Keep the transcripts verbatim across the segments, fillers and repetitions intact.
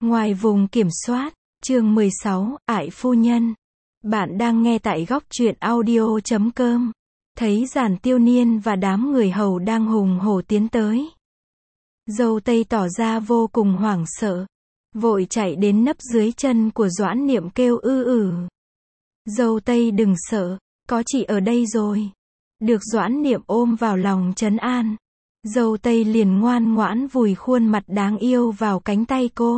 Ngoài vùng kiểm soát, chương mười sáu, Ải phu nhân. Bạn đang nghe tại góc truyện audio chấm com. Thấy Giản Tiêu Niên và đám người hầu đang hùng hổ tiến tới. Dâu Tây tỏ ra vô cùng hoảng sợ. Vội chạy đến nấp dưới chân của Doãn Niệm kêu ư ử. Dâu Tây đừng sợ, có chị ở đây rồi. Được Doãn Niệm ôm vào lòng trấn an. Dâu Tây liền ngoan ngoãn vùi khuôn mặt đáng yêu vào cánh tay cô.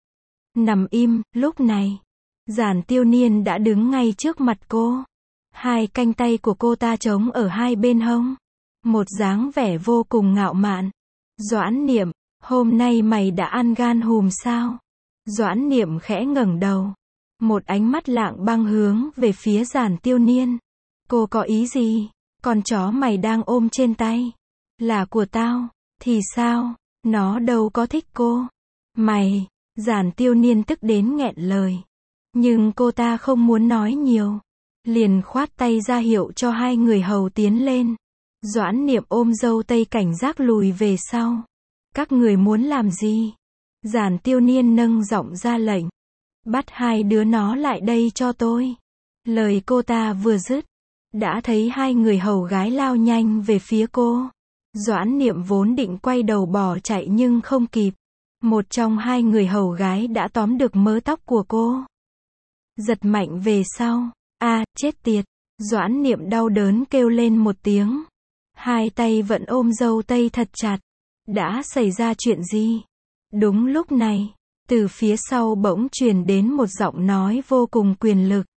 Nằm im, lúc này, Giản Tiêu Niên đã đứng ngay trước mặt cô. Hai cánh tay của cô ta trống ở hai bên hông. Một dáng vẻ vô cùng ngạo mạn. Doãn Niệm, hôm nay mày đã ăn gan hùm sao? Doãn Niệm khẽ ngẩng đầu. Một ánh mắt lạng băng hướng về phía Giản Tiêu Niên. Cô có ý gì? Con chó mày đang ôm trên tay là của tao, thì sao? Nó đâu có thích cô. Mày, Giản Tiêu Niên tức đến nghẹn lời. Nhưng cô ta không muốn nói nhiều. Liền khoát tay ra hiệu cho hai người hầu tiến lên. Doãn Niệm ôm Dâu Tây cảnh giác lùi về sau. Các người muốn làm gì? Giản Tiêu Niên nâng giọng ra lệnh. Bắt hai đứa nó lại đây cho tôi. Lời cô ta vừa dứt, đã thấy hai người hầu gái lao nhanh về phía cô. Doãn Niệm vốn định quay đầu bỏ chạy nhưng không kịp. Một trong hai người hầu gái đã tóm được mớ tóc của cô. Giật mạnh về sau. A, chết tiệt. Doãn Niệm đau đớn kêu lên một tiếng. Hai tay vẫn ôm Dâu Tây thật chặt. Đã xảy ra chuyện gì? Đúng lúc này, từ phía sau bỗng truyền đến một giọng nói vô cùng quyền lực.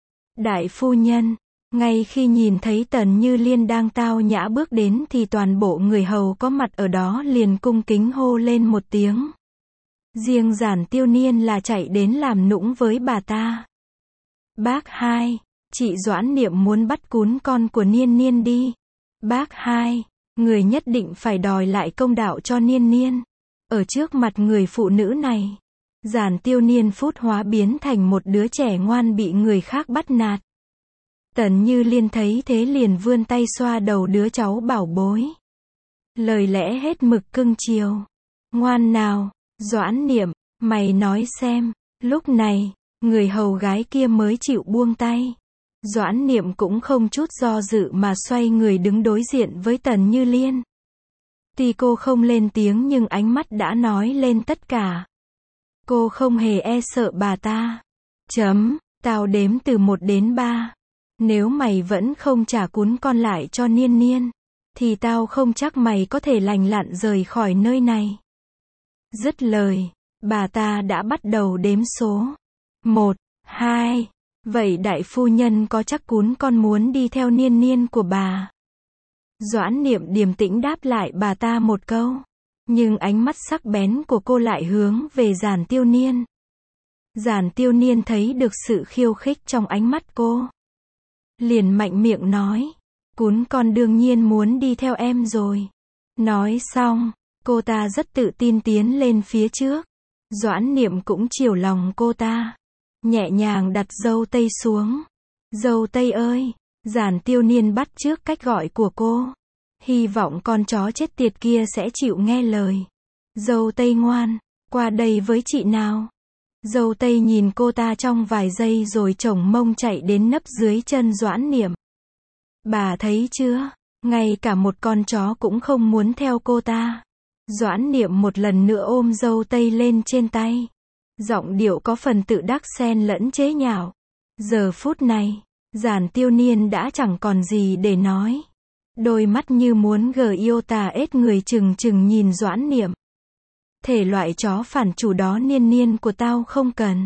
Đại phu nhân. Ngay khi nhìn thấy Tần Như Liên đang tao nhã bước đến thì toàn bộ người hầu có mặt ở đó liền cung kính hô lên một tiếng. Riêng Giản Tiêu Niên là chạy đến làm nũng với bà ta. Bác hai, chị Doãn Niệm muốn bắt cún con của Niên Niên đi. Bác hai, người nhất định phải đòi lại công đạo cho Niên Niên. Ở trước mặt người phụ nữ này, Giản Tiêu Niên phút hóa biến thành một đứa trẻ ngoan bị người khác bắt nạt. Tần Như Liên thấy thế liền vươn tay xoa đầu đứa cháu bảo bối. Lời lẽ hết mực cưng chiều. Ngoan nào, Doãn Niệm, mày nói xem. Lúc này, người hầu gái kia mới chịu buông tay. Doãn Niệm cũng không chút do dự mà xoay người đứng đối diện với Tần Như Liên. Tuy cô không lên tiếng nhưng ánh mắt đã nói lên tất cả. Cô không hề e sợ bà ta. Chấm, tao đếm từ một đến ba. Nếu mày vẫn không trả cún con lại cho Niên Niên, thì tao không chắc mày có thể lành lặn rời khỏi nơi này. Dứt lời, bà ta đã bắt đầu đếm số. Một, hai. Vậy đại phu nhân có chắc cún con muốn đi theo Niên Niên của bà? Doãn Niệm điềm tĩnh đáp lại bà ta một câu. Nhưng ánh mắt sắc bén của cô lại hướng về Giản Tiêu Niên. Giản Tiêu Niên thấy được sự khiêu khích trong ánh mắt cô. Liền mạnh miệng nói. Cún con đương nhiên muốn đi theo em rồi. Nói xong, cô ta rất tự tin tiến lên phía trước. Doãn Niệm cũng chiều lòng cô ta. Nhẹ nhàng đặt Dâu Tây xuống. Dâu Tây ơi! Giản Tiêu Niên bắt chước cách gọi của cô. Hy vọng con chó chết tiệt kia sẽ chịu nghe lời. Dâu Tây ngoan, qua đây với chị nào. Dâu Tây nhìn cô ta trong vài giây rồi chổng mông chạy đến nấp dưới chân Doãn Niệm. Bà thấy chưa? Ngay cả một con chó cũng không muốn theo cô ta. Doãn Niệm một lần nữa ôm Dâu Tây lên trên tay. Giọng điệu có phần tự đắc xen lẫn chế nhạo. Giờ phút này, Giản Tiêu Niên đã chẳng còn gì để nói. Đôi mắt như muốn gờ yêu tà ết người chừng chừng nhìn Doãn Niệm. Thể loại chó phản chủ đó Niên Niên của tao không cần.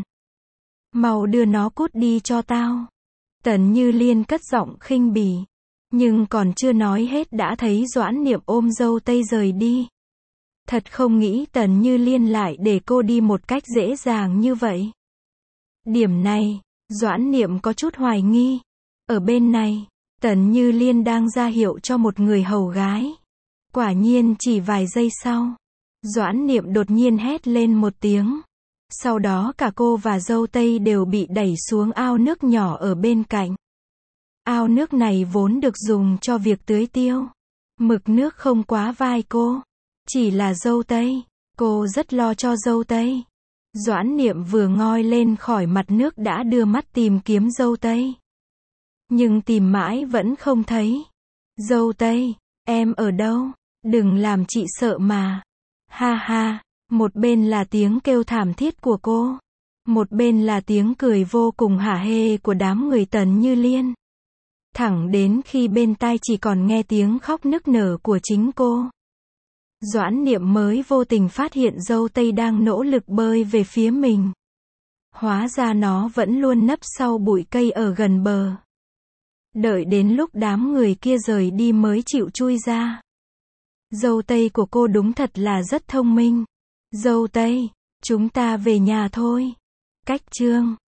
Mau đưa nó cút đi cho tao. Tần Như Liên cất giọng khinh bỉ. Nhưng còn chưa nói hết đã thấy Doãn Niệm ôm Dâu Tây rời đi. Thật không nghĩ Tần Như Liên lại để cô đi một cách dễ dàng như vậy. Điểm này, Doãn Niệm có chút hoài nghi. Ở bên này, Tần Như Liên đang ra hiệu cho một người hầu gái. Quả nhiên chỉ vài giây sau, Doãn Niệm đột nhiên hét lên một tiếng. Sau đó cả cô và Dâu Tây đều bị đẩy xuống ao nước nhỏ ở bên cạnh. Ao nước này vốn được dùng cho việc tưới tiêu. Mực nước không quá vai cô. Chỉ là Dâu Tây. Cô rất lo cho Dâu Tây. Doãn Niệm vừa ngoi lên khỏi mặt nước đã đưa mắt tìm kiếm dâu tây. Nhưng tìm mãi vẫn không thấy. Dâu tây, em ở đâu? Đừng làm chị sợ mà. Ha ha, một bên là tiếng kêu thảm thiết của cô. Một bên là tiếng cười vô cùng hả hê của đám người Tần Như Liên. Thẳng đến khi bên tai chỉ còn nghe tiếng khóc nức nở của chính cô. Doãn Niệm mới vô tình phát hiện dâu tây đang nỗ lực bơi về phía mình. Hóa ra nó vẫn luôn nấp sau bụi cây ở gần bờ. Đợi đến lúc đám người kia rời đi mới chịu chui ra. Dâu tây của cô đúng thật là rất thông minh. Dâu tây, chúng ta về nhà thôi. Cách chương